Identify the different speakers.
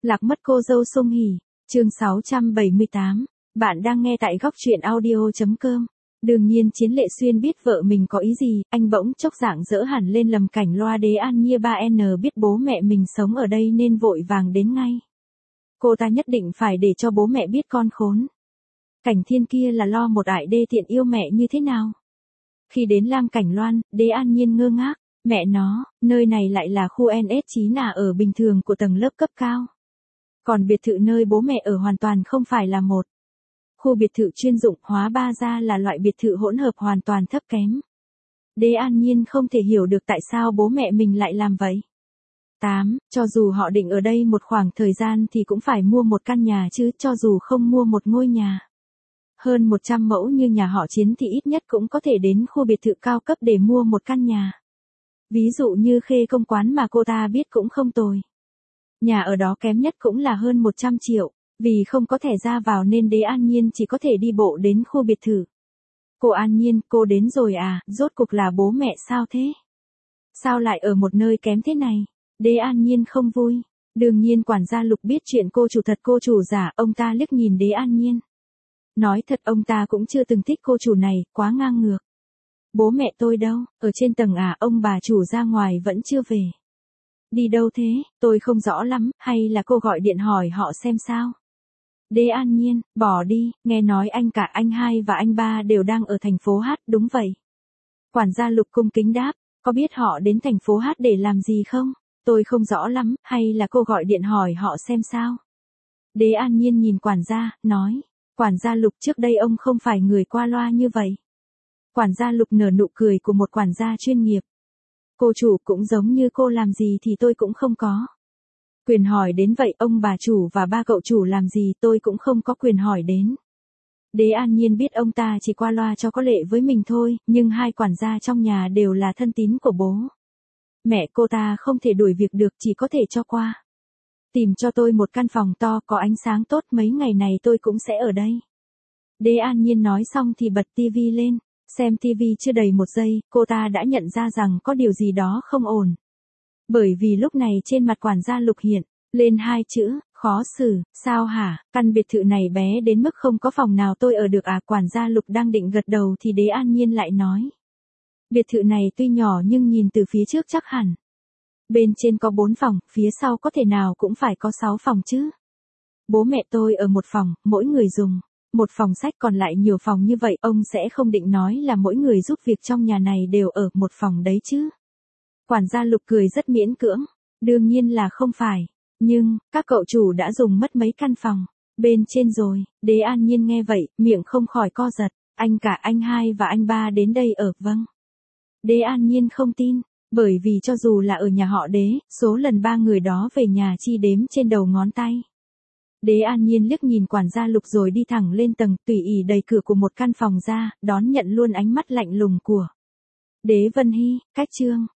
Speaker 1: Lạc mất cô dâu Song Hỷ, chương 678. Bạn đang nghe tại góc truyện audio.com. Đương nhiên Chiến Lệ Xuyên biết vợ mình có ý gì, anh bỗng chốc rạng rỡ hẳn lên lầm cảnh loa đế an nhiên 3N biết bố mẹ mình sống ở đây nên vội vàng đến ngay. Cô ta nhất định phải để cho bố mẹ biết con khốn. Cảnh Thiên kia là lo một ải đê tiện yêu mẹ như thế nào. Khi đến Lam Cảnh Loan, đế an nhiên ngơ ngác, mẹ nó, nơi này lại là khu NS9 ở bình thường của tầng lớp cấp cao. Còn biệt thự nơi bố mẹ ở hoàn toàn không phải là một. Khu biệt thự chuyên dụng hóa ba ra là loại biệt thự hỗn hợp hoàn toàn thấp kém. Đế an nhiên không thể hiểu được tại sao bố mẹ mình lại làm vậy. 8. Cho dù họ định ở đây một khoảng thời gian thì cũng phải mua một căn nhà chứ, cho dù không mua một ngôi nhà. Hơn 100 mẫu như nhà họ Chiến thì ít nhất cũng có thể đến khu biệt thự cao cấp để mua một căn nhà. Ví dụ như Khê Công Quán mà cô ta biết cũng không tồi. Nhà ở đó kém nhất cũng là hơn 100 triệu, vì không có thẻ ra vào nên đế an nhiên chỉ có thể đi bộ đến khu biệt thự. Cô An Nhiên, cô đến rồi à, rốt cục là bố mẹ sao thế? Sao lại ở một nơi kém thế này? Đế an nhiên không vui. Đương nhiên quản gia Lục biết chuyện cô chủ thật cô chủ giả, ông ta liếc nhìn đế an nhiên. Nói thật ông ta cũng chưa từng thích cô chủ này, quá ngang ngược. Bố mẹ tôi đâu, ở trên tầng à, ông bà chủ ra ngoài vẫn chưa về. Đi đâu thế, tôi không rõ lắm, hay là cô gọi điện hỏi họ xem sao? Đế an nhiên, bỏ đi, nghe nói anh cả anh hai và anh ba đều đang ở thành phố Hát, đúng vậy. Quản gia Lục cung kính đáp, có biết họ đến thành phố Hát để làm gì không? Tôi không rõ lắm, hay là cô gọi điện hỏi họ xem sao? Đế an nhiên nhìn quản gia, nói, quản gia Lục trước đây ông không phải người qua loa như vậy. Quản gia Lục nở nụ cười của một quản gia chuyên nghiệp. Cô chủ cũng giống như cô làm gì thì tôi cũng không có quyền hỏi đến vậy, ông bà chủ và ba cậu chủ làm gì tôi cũng không có quyền hỏi đến. Đế an nhiên biết ông ta chỉ qua loa cho có lệ với mình thôi, nhưng hai quản gia trong nhà đều là thân tín của bố. Mẹ cô ta không thể đuổi việc được, chỉ có thể cho qua. Tìm cho tôi một căn phòng to có ánh sáng tốt, mấy ngày này tôi cũng sẽ ở đây. Đế an nhiên nói xong thì bật tivi lên. Xem tivi chưa đầy một giây, cô ta đã nhận ra rằng có điều gì đó không ổn. Bởi vì lúc này trên mặt quản gia Lục hiện lên hai chữ, khó xử, sao hả, căn biệt thự này bé đến mức không có phòng nào tôi ở được à? Quản gia Lục đang định gật đầu thì đế an nhiên lại nói. Biệt thự này tuy nhỏ nhưng nhìn từ phía trước chắc hẳn. Bên trên có 4 phòng, phía sau có thể nào cũng phải có 6 phòng chứ. Bố mẹ tôi ở một phòng, mỗi người dùng một phòng sách, còn lại nhiều phòng như vậy, ông sẽ không định nói là mỗi người giúp việc trong nhà này đều ở một phòng đấy chứ. Quản gia Lục cười rất miễn cưỡng. Đương nhiên là không phải. Nhưng, các cậu chủ đã dùng mất mấy căn phòng bên trên rồi. Đế an nhiên nghe vậy, miệng không khỏi co giật. Anh cả anh hai và anh ba đến đây ở, vâng. Đế an nhiên không tin. Bởi vì cho dù là ở nhà họ Đế, số lần ba người đó về nhà chi đếm trên đầu ngón tay. Đế an nhiên liếc nhìn quản gia Lục rồi đi thẳng lên tầng, tùy ý đẩy cửa của một căn phòng ra, đón nhận luôn ánh mắt lạnh lùng của Đế Vân Hy. Cách chương